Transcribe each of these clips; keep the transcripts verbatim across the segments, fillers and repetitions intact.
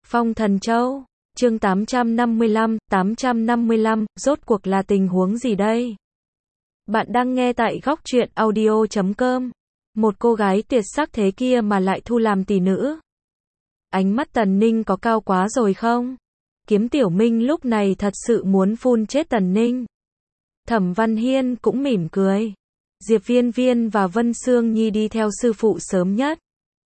Phong Thần Châu, chương tám trăm năm mươi lăm, tám trăm năm mươi lăm, rốt cuộc là tình huống gì đây? Bạn đang nghe tại góc truyện audio chấm com. Một cô gái tuyệt sắc thế kia mà lại thu làm tỷ nữ. Ánh mắt Tần Ninh có cao quá rồi không? Kiếm Tiểu Minh lúc này thật sự muốn phun chết Tần Ninh. Thẩm Văn Hiên cũng mỉm cười. Diệp Viên Viên và Vân Sương Nhi đi theo sư phụ sớm nhất.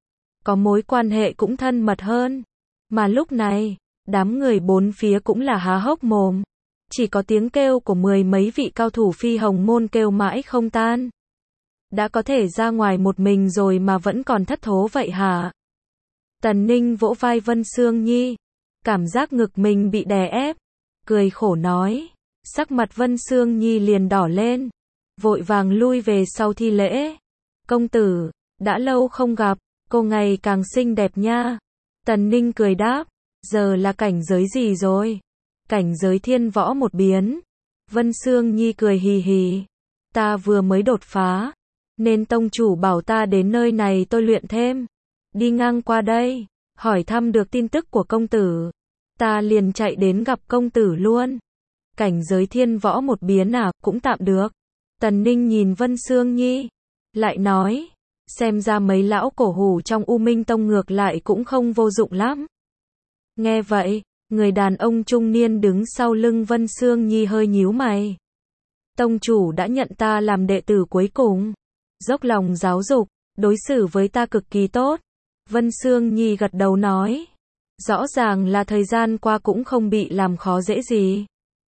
Có mối quan hệ cũng thân mật hơn. Mà lúc này, đám người bốn phía cũng là há hốc mồm. Chỉ có tiếng kêu của mười mấy vị cao thủ Phi Hồng Môn kêu mãi không tan. Đã có thể ra ngoài một mình rồi mà vẫn còn thất thố vậy hả? Tần Ninh vỗ vai Vân Sương Nhi. Cảm giác ngực mình bị đè ép. Cười khổ nói. Sắc mặt Vân Sương Nhi liền đỏ lên. Vội vàng lui về sau thi lễ. Công tử, đã lâu không gặp, cô ngày càng xinh đẹp nha. Tần Ninh cười đáp. Giờ là cảnh giới gì rồi? Cảnh giới thiên võ một biến. Vân Sương Nhi cười hì hì. Ta vừa mới đột phá. Nên tông chủ bảo ta đến nơi này tôi luyện thêm. Đi ngang qua đây. Hỏi thăm được tin tức của công tử. Ta liền chạy đến gặp công tử luôn. Cảnh giới thiên võ một biến à, cũng tạm được. Tần Ninh nhìn Vân Sương Nhi. Lại nói. Xem ra mấy lão cổ hủ trong U Minh Tông ngược lại cũng không vô dụng lắm. Nghe vậy, người đàn ông trung niên đứng sau lưng Vân Sương Nhi hơi nhíu mày. Tông chủ đã nhận ta làm đệ tử cuối cùng. Dốc lòng giáo dục, đối xử với ta cực kỳ tốt. Vân Sương Nhi gật đầu nói. Rõ ràng là thời gian qua cũng không bị làm khó dễ gì.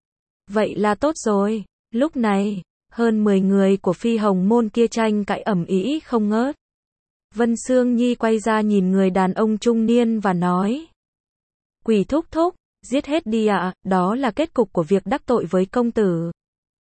Vậy là tốt rồi. Lúc này, hơn mười người của Phi Hồng Môn kia tranh cãi ầm ĩ không ngớt. Vân Sương Nhi quay ra nhìn người đàn ông trung niên và nói. Quỷ thúc thúc, giết hết đi ạ, à, đó là kết cục của việc đắc tội với công tử.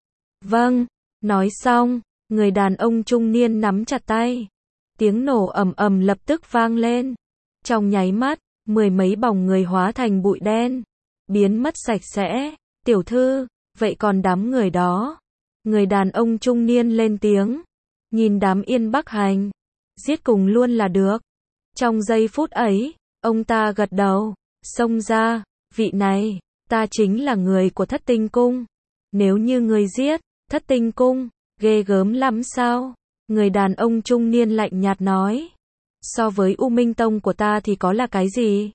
Vâng, nói xong, người đàn ông trung niên nắm chặt tay. Tiếng nổ ầm ầm lập tức vang lên. Trong nháy mắt, mười mấy bóng người hóa thành bụi đen, biến mất sạch sẽ. Tiểu thư, vậy còn đám người đó? Người đàn ông trung niên lên tiếng. Nhìn đám Yên Bắc Hành, giết cùng luôn là được. Trong giây phút ấy, ông ta gật đầu. Xông ra, vị này, ta chính là người của Thất Tinh Cung. Nếu như người giết, Thất Tinh Cung, ghê gớm lắm sao? Người đàn ông trung niên lạnh nhạt nói. So với U Minh Tông của ta thì có là cái gì?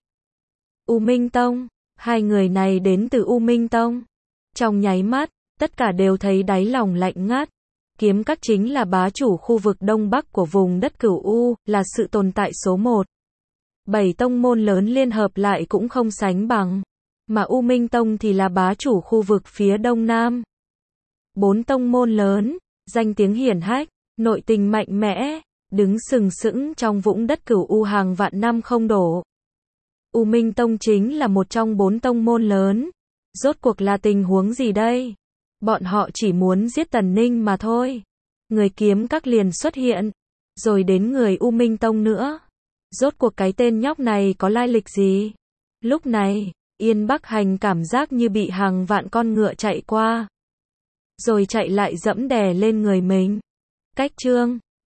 U Minh Tông, hai người này đến từ U Minh Tông. Trong nháy mắt, tất cả đều thấy đáy lòng lạnh ngắt. Kiếm Các chính là bá chủ khu vực Đông Bắc của vùng đất Cửu U, là sự tồn tại số một. Bảy tông môn lớn liên hợp lại cũng không sánh bằng. Mà U Minh Tông thì là bá chủ khu vực phía Đông Nam. Bốn tông môn lớn, danh tiếng hiển hách, nội tình mạnh mẽ, đứng sừng sững trong vũng đất Cửu U hàng vạn năm không đổ. U Minh Tông chính là một trong bốn tông môn lớn. Rốt cuộc là tình huống gì đây? Bọn họ chỉ muốn giết Tần Ninh mà thôi. Người Kiếm Các liền xuất hiện. Rồi đến người U Minh Tông nữa. Rốt cuộc cái tên nhóc này có lai lịch gì? Lúc này, Yên Bắc Hành cảm giác như bị hàng vạn con ngựa chạy qua. Rồi chạy lại dẫm đè lên người mình. Cách chương